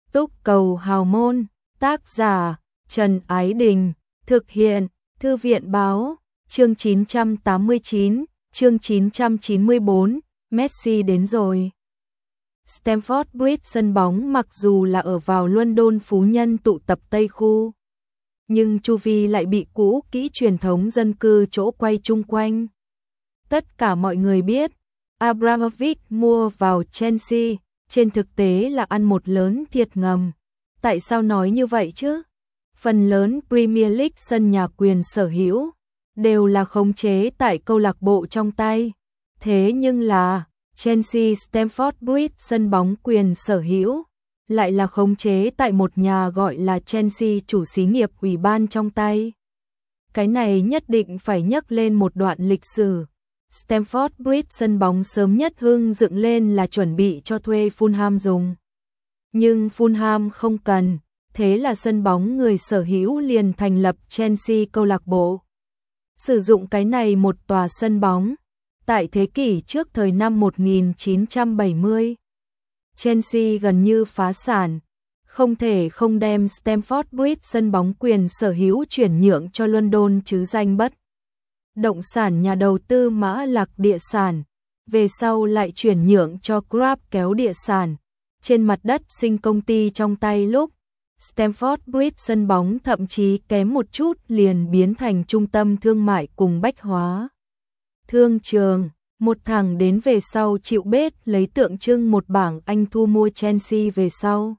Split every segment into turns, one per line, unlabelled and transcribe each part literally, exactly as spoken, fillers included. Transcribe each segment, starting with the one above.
Túc Cầu Hào Môn, tác giả Trần Ái Đình, thực hiện Thư viện Báo, chương chín trăm tám mươi chín, chương chín trăm chín mươi bốn, Messi đến rồi. Stamford Bridge sân bóng mặc dù là ở vào London phú nhân tụ tập Tây khu, nhưng chu vi lại bị cũ kỹ truyền thống dân cư chỗ quay chung quanh. Tất cả mọi người biết, Abramovich mua vào Chelsea, trên thực tế là ăn một lớn thiệt ngầm. Tại sao nói như vậy chứ? Phần lớn Premier League sân nhà quyền sở hữu đều là khống chế tại câu lạc bộ trong tay. Thế nhưng là Chelsea Stamford Bridge sân bóng quyền sở hữu lại là khống chế tại một nhà gọi là Chelsea chủ xí nghiệp ủy ban trong tay. Cái này nhất định phải nhắc lên một đoạn lịch sử. Stamford Bridge sân bóng sớm nhất hưng dựng lên là chuẩn bị cho thuê Fulham dùng. Nhưng Fulham không cần, thế là sân bóng người sở hữu liền thành lập Chelsea câu lạc bộ. Sử dụng cái này một tòa sân bóng. Tại thế kỷ trước thời năm một nghìn chín trăm bảy mươi, Chelsea gần như phá sản, không thể không đem Stamford Bridge sân bóng quyền sở hữu chuyển nhượng cho London chứ danh bất động sản nhà đầu tư Mã Lạc Địa sản, về sau lại chuyển nhượng cho Grab kéo địa sản. Trên mặt đất sinh công ty trong tay lúc Stamford Bridge sân bóng thậm chí kém một chút liền biến thành trung tâm thương mại cùng bách hóa thương trường, một thằng đến về sau chịu bết lấy tượng trưng một bảng Anh thu mua Chelsea về sau.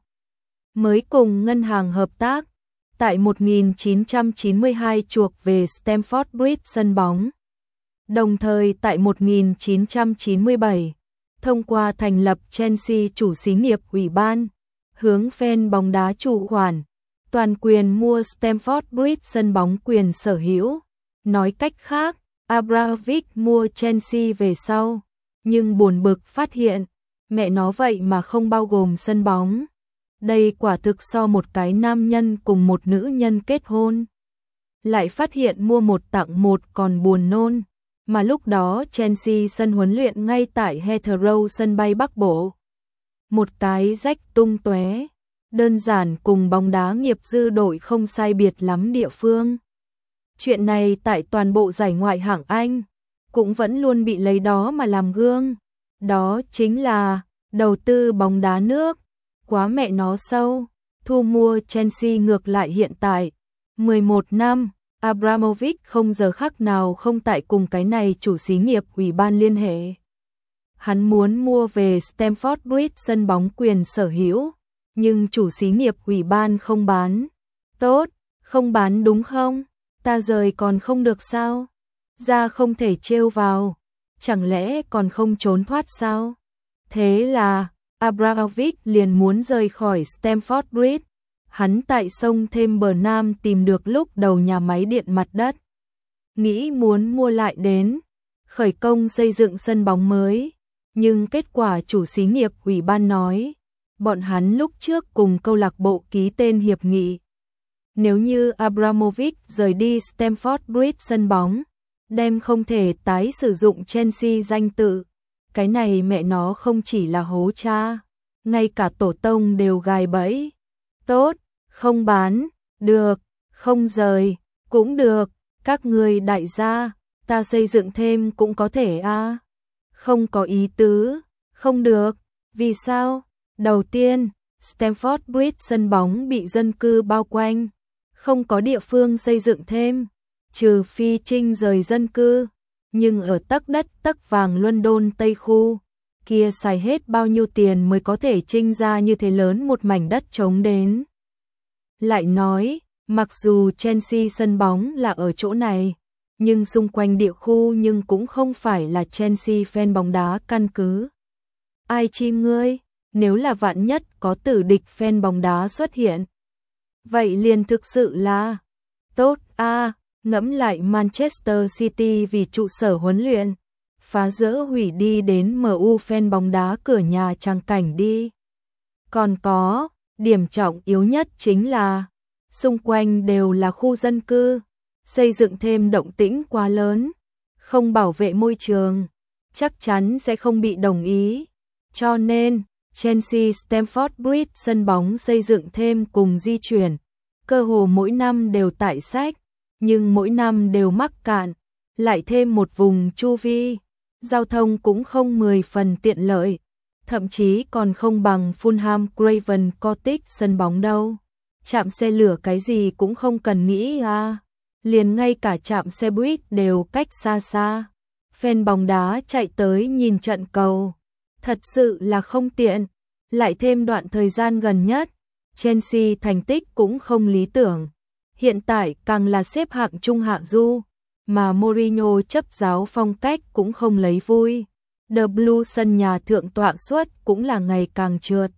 Mới cùng ngân hàng hợp tác, tại một nghìn chín trăm chín mươi hai chuộc về Stamford Bridge sân bóng. Đồng thời tại một nghìn chín trăm chín mươi bảy, thông qua thành lập Chelsea chủ xí nghiệp ủy ban, hướng fan bóng đá chủ khoản, toàn quyền mua Stamford Bridge sân bóng quyền sở hữu. Nói cách khác, Abramovich mua Chelsea về sau, nhưng buồn bực phát hiện, mẹ nó vậy mà không bao gồm sân bóng. Đây quả thực so một cái nam nhân cùng một nữ nhân kết hôn. Lại phát hiện mua một tặng một còn buồn nôn. Mà lúc đó Chelsea sân huấn luyện ngay tại Heathrow sân bay Bắc Bộ. Một cái rách tung tóe, đơn giản cùng bóng đá nghiệp dư đội không sai biệt lắm địa phương. Chuyện này tại toàn bộ giải ngoại hạng Anh cũng vẫn luôn bị lấy đó mà làm gương. Đó chính là đầu tư bóng đá nước. Quá mẹ nó sâu. Thu mua Chelsea ngược lại hiện tại mười một năm, Abramovich không giờ khắc nào không tại cùng cái này chủ xí nghiệp ủy ban liên hệ. Hắn muốn mua về Stamford Bridge sân bóng quyền sở hữu, nhưng chủ xí nghiệp ủy ban không bán. Tốt, không bán đúng không? Ta rời còn không được sao? Ra không thể trêu vào, chẳng lẽ còn không trốn thoát sao? Thế là Abramovich liền muốn rời khỏi Stamford Bridge. Hắn tại sông thêm bờ Nam tìm được lúc đầu nhà máy điện mặt đất, nghĩ muốn mua lại đến, khởi công xây dựng sân bóng mới. Nhưng kết quả chủ xí nghiệp ủy ban nói, bọn hắn lúc trước cùng câu lạc bộ ký tên hiệp nghị. Nếu như Abramovich rời đi Stamford Bridge sân bóng, đem không thể tái sử dụng Chelsea danh tự. Cái này mẹ nó không chỉ là hố cha, ngay cả tổ tông đều gài bẫy. Tốt, không bán, được, không rời, cũng được, các người đại gia, ta xây dựng thêm cũng có thể a. À? Không có ý tứ, không được, vì sao? Đầu tiên, Stamford Bridge sân bóng bị dân cư bao quanh, không có địa phương xây dựng thêm, trừ phi trinh rời dân cư. Nhưng ở tấc đất tấc vàng London Tây khu, kia xài hết bao nhiêu tiền mới có thể trinh ra như thế lớn một mảnh đất trống đến. Lại nói, mặc dù Chelsea sân bóng là ở chỗ này, nhưng xung quanh địa khu nhưng cũng không phải là Chelsea fan bóng đá căn cứ. Ai chim ngươi, nếu là vạn nhất có tử địch fan bóng đá xuất hiện. Vậy liền thực sự là tốt a. À, ngẫm lại Manchester City vì trụ sở huấn luyện, phá rỡ hủy đi đến em u fan bóng đá cửa nhà trang cảnh đi. Còn có, điểm trọng yếu nhất chính là, xung quanh đều là khu dân cư, xây dựng thêm động tĩnh quá lớn, không bảo vệ môi trường, chắc chắn sẽ không bị đồng ý. Cho nên, Chelsea Stamford Bridge sân bóng xây dựng thêm cùng di chuyển, cơ hồ mỗi năm đều tại sách, nhưng mỗi năm đều mắc cạn, lại thêm một vùng chu vi, giao thông cũng không mười phần tiện lợi, thậm chí còn không bằng Fulham Craven Cottage sân bóng đâu. Trạm xe lửa cái gì cũng không cần nghĩ à, liền ngay cả trạm xe buýt đều cách xa xa. Fan bóng đá chạy tới nhìn trận cầu, thật sự là không tiện, lại thêm đoạn thời gian gần nhất, Chelsea thành tích cũng không lý tưởng. Hiện tại càng là xếp hạng trung hạng du, mà Mourinho chấp giáo phong cách cũng không lấy vui. The Blue sân nhà thượng tọa suất cũng là ngày càng trượt.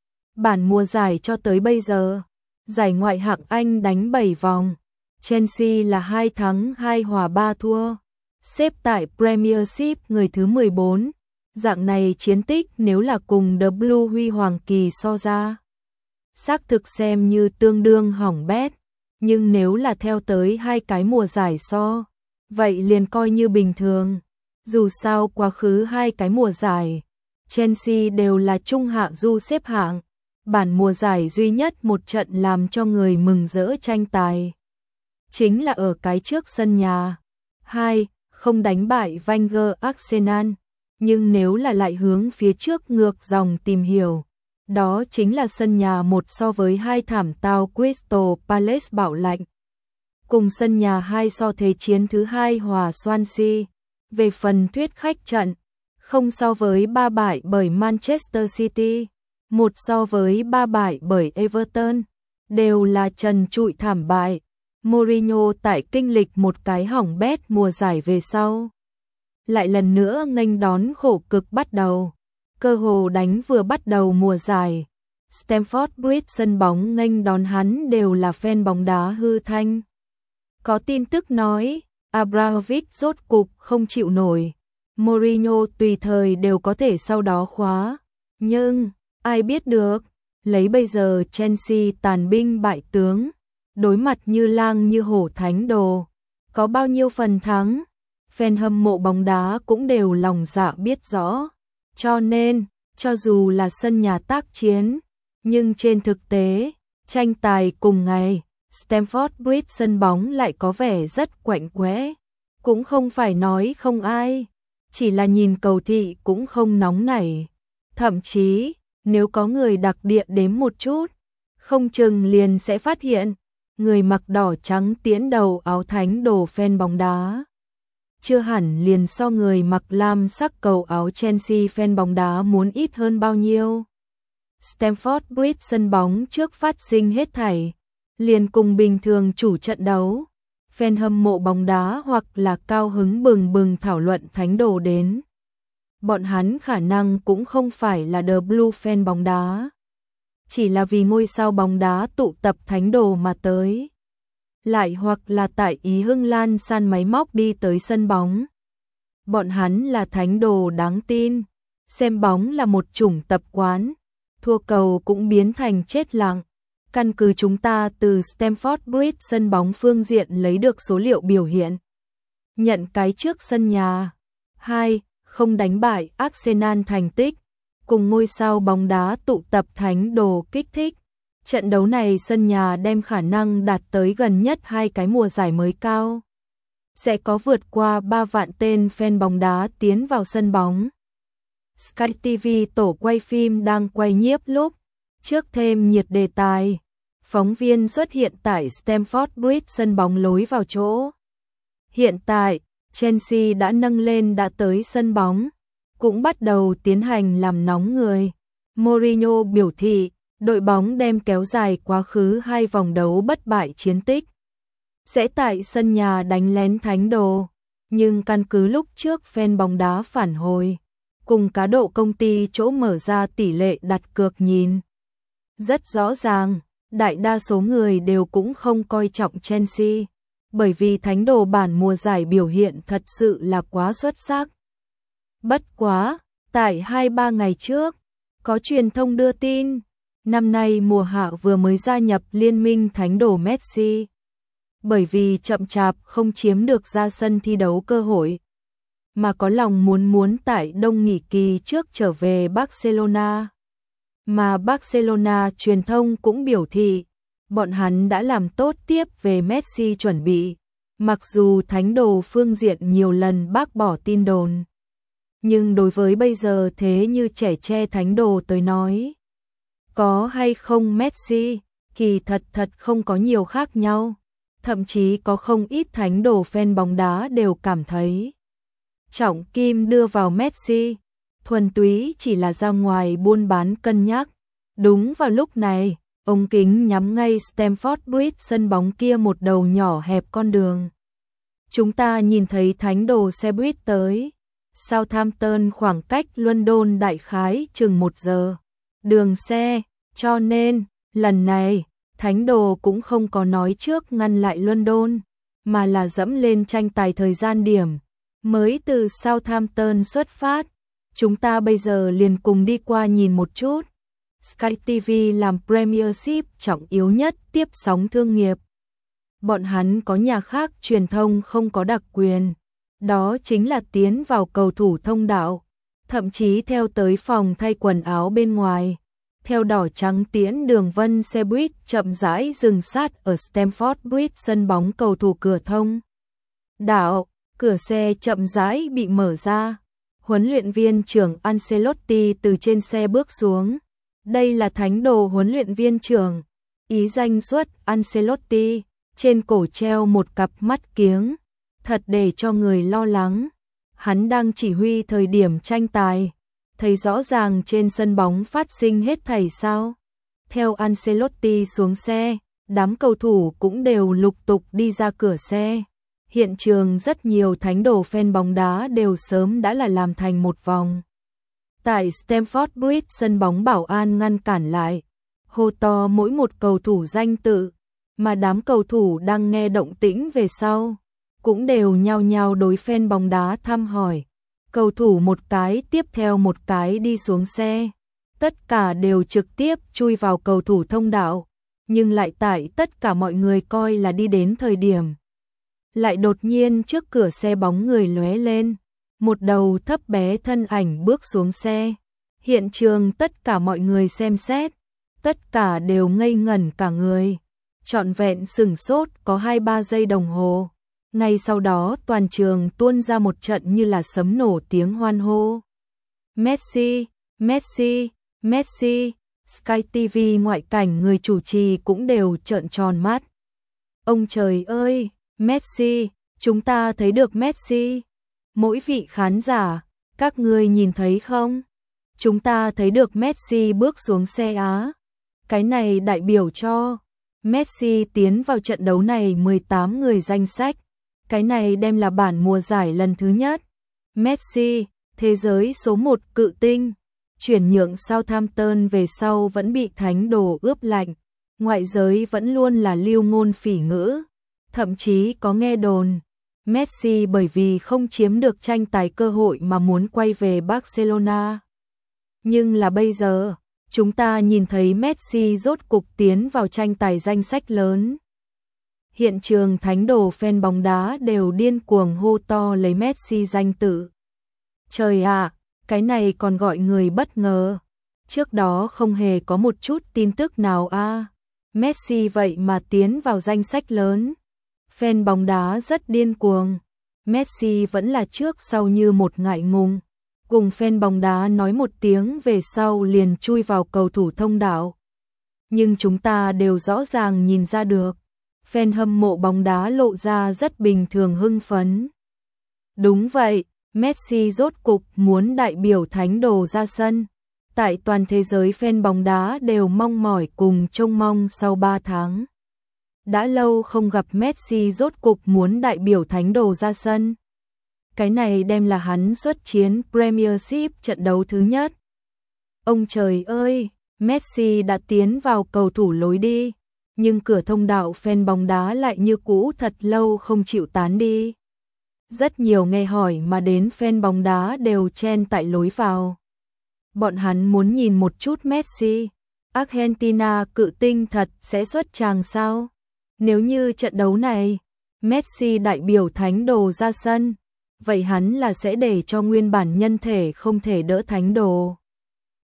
Bản mùa giải cho tới bây giờ, giải ngoại hạng Anh đánh bảy vòng, Chelsea là hai thắng hai hòa ba thua, xếp tại Premiership người thứ mười bốn. Dạng này chiến tích nếu là cùng The Blue huy hoàng kỳ so ra, xác thực xem như tương đương hỏng bét, nhưng nếu là theo tới hai cái mùa giải so, vậy liền coi như bình thường. Dù sao quá khứ hai cái mùa giải, Chelsea đều là trung hạng du xếp hạng, bản mùa giải duy nhất một trận làm cho người mừng rỡ tranh tài. Chính là ở cái trước sân nhà. Hai, không đánh bại Wenger Arsenal, nhưng nếu là lại hướng phía trước ngược dòng tìm hiểu, đó chính là sân nhà một so với hai thảm tao Crystal Palace bảo lạnh. Cùng sân nhà hai so thế chiến thứ hai hòa Swansea. Về phần thuyết khách trận, không so với ba bại bởi Manchester City, một so với ba bại bởi Everton, đều là trần trụi thảm bại. Mourinho tại kinh lịch một cái hỏng bét mùa giải về sau, lại lần nữa nghênh đón khổ cực bắt đầu. Cơ hồ đánh vừa bắt đầu mùa giải, Stamford Bridge sân bóng nghênh đón hắn đều là fan bóng đá hư thanh. Có tin tức nói, Abramovich rốt cục không chịu nổi, Mourinho tùy thời đều có thể sau đó khóa, nhưng ai biết được, lấy bây giờ Chelsea tàn binh bại tướng, đối mặt như lang như hổ thánh đồ, có bao nhiêu phần thắng, fan hâm mộ bóng đá cũng đều lòng dạ biết rõ, cho nên, cho dù là sân nhà tác chiến, nhưng trên thực tế, tranh tài cùng ngày, Stamford Bridge sân bóng lại có vẻ rất quạnh quẽ, cũng không phải nói không ai, chỉ là nhìn cầu thị cũng không nóng nảy, thậm chí, nếu có người đặc địa đếm một chút, không chừng liền sẽ phát hiện, người mặc đỏ trắng tiến đầu áo thánh đồ fan bóng đá. Chưa hẳn liền so người mặc lam sắc cầu áo Chelsea fan bóng đá muốn ít hơn bao nhiêu. Stamford Bridge sân bóng trước phát sinh hết thảy, liền cùng bình thường chủ trận đấu, fan hâm mộ bóng đá hoặc là cao hứng bừng bừng thảo luận thánh đồ đến. Bọn hắn khả năng cũng không phải là The Blue fan bóng đá, chỉ là vì ngôi sao bóng đá tụ tập thánh đồ mà tới. Lại hoặc là tại Ý Hưng Lan san máy móc đi tới sân bóng. Bọn hắn là thánh đồ đáng tin, xem bóng là một chủng tập quán, thua cầu cũng biến thành chết lặng. Căn cứ chúng ta từ Stamford Bridge sân bóng phương diện lấy được số liệu biểu hiện. Nhận cái trước sân nhà. Hai, không đánh bại Arsenal thành tích, cùng ngôi sao bóng đá tụ tập thánh đồ kích thích. Trận đấu này sân nhà đem khả năng đạt tới gần nhất hai cái mùa giải mới cao. Sẽ có vượt qua ba vạn tên fan bóng đá tiến vào sân bóng. Sky ti vi tổ quay phim đang quay nhiếp lúc, trước thêm nhiệt đề tài. Phóng viên xuất hiện tại Stamford Bridge sân bóng lối vào chỗ. Hiện tại, Chelsea đã nâng lên đã tới sân bóng, cũng bắt đầu tiến hành làm nóng người. Mourinho biểu thị, đội bóng đem kéo dài quá khứ hai vòng đấu bất bại chiến tích. Sẽ tại sân nhà đánh lén thánh đồ, nhưng căn cứ lúc trước fan bóng đá phản hồi, cùng cá độ công ty chỗ mở ra tỷ lệ đặt cược nhìn. Rất rõ ràng, đại đa số người đều cũng không coi trọng Chelsea, bởi vì thánh đồ bản mùa giải biểu hiện thật sự là quá xuất sắc. Bất quá, tại hai ba ngày trước, có truyền thông đưa tin, năm nay mùa hạ vừa mới gia nhập liên minh thánh đồ Messi, bởi vì chậm chạp không chiếm được ra sân thi đấu cơ hội, mà có lòng muốn muốn tại đông nghỉ kỳ trước trở về Barcelona. Mà Barcelona truyền thông cũng biểu thị, bọn hắn đã làm tốt tiếp về Messi chuẩn bị, mặc dù thánh đồ phương diện nhiều lần bác bỏ tin đồn. Nhưng đối với bây giờ thế như trẻ tre thánh đồ tới nói, có hay không Messi, kỳ thật thật không có nhiều khác nhau. Thậm chí có không ít thánh đồ fan bóng đá đều cảm thấy trọng kim đưa vào Messi, thuần túy chỉ là ra ngoài buôn bán cân nhắc. Đúng vào lúc này, ống kính nhắm ngay Stamford Bridge, sân bóng kia một đầu nhỏ hẹp con đường. Chúng ta nhìn thấy thánh đồ xe buýt tới. Southampton khoảng cách London đại khái chừng một giờ đường xe, cho nên lần này thánh đồ cũng không có nói trước ngăn lại London, mà là dẫm lên tranh tài thời gian điểm, mới từ Southampton xuất phát. Chúng ta bây giờ liền cùng đi qua nhìn một chút. Sky ti vi làm Premiership trọng yếu nhất tiếp sóng thương nghiệp. Bọn hắn có nhà khác truyền thông không có đặc quyền, đó chính là tiến vào cầu thủ thông đạo, thậm chí theo tới phòng thay quần áo bên ngoài. Theo đỏ trắng tiễn đường vân xe buýt chậm rãi dừng sát ở Stamford Bridge, sân bóng cầu thủ cửa thông đạo, cửa xe chậm rãi bị mở ra. Huấn luyện viên trưởng Ancelotti từ trên xe bước xuống. Đây là thánh đồ huấn luyện viên trưởng, ý danh xuất Ancelotti, trên cổ treo một cặp mắt kiếng, thật để cho người lo lắng. Hắn đang chỉ huy thời điểm tranh tài, thấy rõ ràng trên sân bóng phát sinh hết thảy sao. Theo Ancelotti xuống xe, đám cầu thủ cũng đều lục tục đi ra cửa xe. Hiện trường rất nhiều thánh đồ fan bóng đá đều sớm đã là làm thành một vòng. Tại Stamford Bridge, sân bóng bảo an ngăn cản lại, hô to mỗi một cầu thủ danh tự, mà đám cầu thủ đang nghe động tĩnh về sau, cũng đều nhao nhao đối fan bóng đá thăm hỏi. Cầu thủ một cái tiếp theo một cái đi xuống xe, tất cả đều trực tiếp chui vào cầu thủ thông đạo, nhưng lại tại tất cả mọi người coi là đi đến thời điểm. Lại đột nhiên trước cửa xe bóng người lóe lên, một đầu thấp bé thân ảnh bước xuống xe. Hiện trường tất cả mọi người xem xét, tất cả đều ngây ngẩn cả người, trọn vẹn sửng sốt có hai ba giây đồng hồ. Ngay sau đó toàn trường tuôn ra một trận như là sấm nổ tiếng hoan hô. Messi, Messi, Messi, Sky ti vi ngoại cảnh người chủ trì cũng đều trợn tròn mắt. Ông trời ơi, Messi, chúng ta thấy được Messi. Mỗi vị khán giả, các ngươi nhìn thấy không? Chúng ta thấy được Messi bước xuống xe á. Cái này đại biểu cho Messi tiến vào trận đấu này mười tám người danh sách. Cái này đem là bản mùa giải lần thứ nhất. Messi, thế giới số một cự tinh, chuyển nhượng Southampton về sau vẫn bị thánh đồ ướp lạnh. Ngoại giới vẫn luôn là lưu ngôn phỉ ngữ. Thậm chí có nghe đồn Messi bởi vì không chiếm được tranh tài cơ hội mà muốn quay về Barcelona. Nhưng là bây giờ, chúng ta nhìn thấy Messi rốt cục tiến vào tranh tài danh sách lớn. Hiện trường thánh đồ fan bóng đá đều điên cuồng hô to lấy Messi danh tự. Trời ạ, cái này còn gọi người bất ngờ. Trước đó không hề có một chút tin tức nào a. À. Messi vậy mà tiến vào danh sách lớn. Fan bóng đá rất điên cuồng. Messi vẫn là trước sau như một ngại ngùng. Cùng fan bóng đá nói một tiếng về sau liền chui vào cầu thủ thông đạo. Nhưng chúng ta đều rõ ràng nhìn ra được. Fan hâm mộ bóng đá lộ ra rất bình thường hưng phấn. Đúng vậy, Messi rốt cục muốn đại biểu thánh đồ ra sân. Tại toàn thế giới fan bóng đá đều mong mỏi cùng trông mong sau ba tháng. Đã lâu không gặp Messi rốt cục muốn đại biểu thánh đồ ra sân. Cái này đem là hắn xuất chiến Premiership trận đấu thứ nhất. Ông trời ơi, Messi đã tiến vào cầu thủ lối đi, nhưng cửa thông đạo fan bóng đá lại như cũ thật lâu không chịu tán đi. Rất nhiều nghe hỏi mà đến fan bóng đá đều chen tại lối vào. Bọn hắn muốn nhìn một chút Messi. Argentina cự tinh thật sẽ xuất tràng sao? Nếu như trận đấu này, Messi đại biểu thánh đồ ra sân, vậy hắn là sẽ để cho nguyên bản nhân thể không thể đỡ thánh đồ.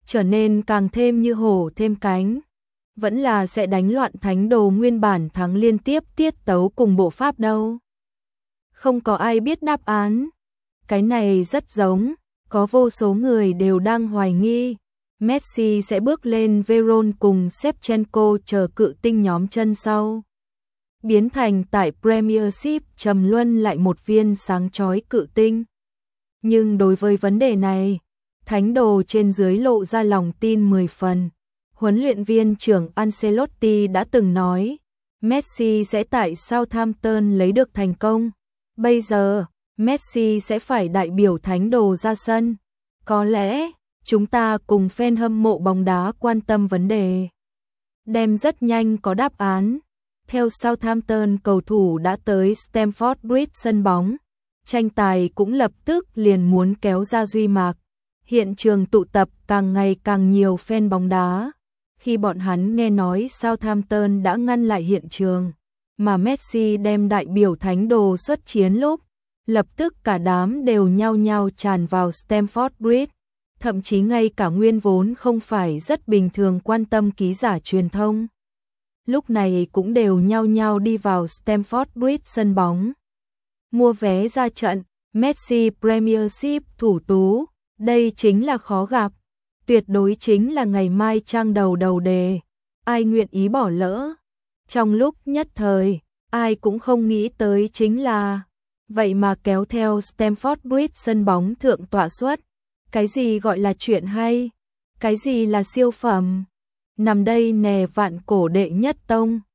trở nên càng thêm như hổ thêm cánh. Vẫn là sẽ đánh loạn thánh đồ nguyên bản thắng liên tiếp tiết tấu cùng bộ pháp đâu. Không có ai biết đáp án. Cái này rất giống, có vô số người đều đang hoài nghi. Messi sẽ bước lên Veron cùng Shevchenko chờ cự tinh nhóm chân sau. Biến thành tại Premiership trầm luân lại một viên sáng chói cự tinh. Nhưng đối với vấn đề này, thánh đồ trên dưới lộ ra lòng tin mười phần. Huấn luyện viên trưởng Ancelotti đã từng nói, Messi sẽ tại Southampton lấy được thành công. Bây giờ, Messi sẽ phải đại biểu thánh đồ ra sân. Có lẽ, chúng ta cùng fan hâm mộ bóng đá quan tâm vấn đề. Đem rất nhanh có đáp án. Theo Southampton, cầu thủ đã tới Stamford Bridge sân bóng. Tranh tài cũng lập tức liền muốn kéo ra duy mạc. Hiện trường tụ tập càng ngày càng nhiều fan bóng đá. Khi bọn hắn nghe nói Southampton đã ngăn lại hiện trường, mà Messi đem đại biểu thánh đồ xuất chiến lúc, lập tức cả đám đều nhao nhao tràn vào Stamford Bridge. Thậm chí ngay cả nguyên vốn không phải rất bình thường quan tâm ký giả truyền thông. Lúc này cũng đều nhao nhao đi vào Stamford Bridge sân bóng. Mua vé ra trận, Messi Premiership thủ tú, đây chính là khó gặp. Tuyệt đối chính là ngày mai trang đầu đầu đề. Ai nguyện ý bỏ lỡ. Trong lúc nhất thời, ai cũng không nghĩ tới chính là vậy mà kéo theo Stamford Bridge sân bóng thượng tọa suất. Cái gì gọi là chuyện hay? Cái gì là siêu phẩm? Nằm đây nè vạn cổ đệ nhất tông.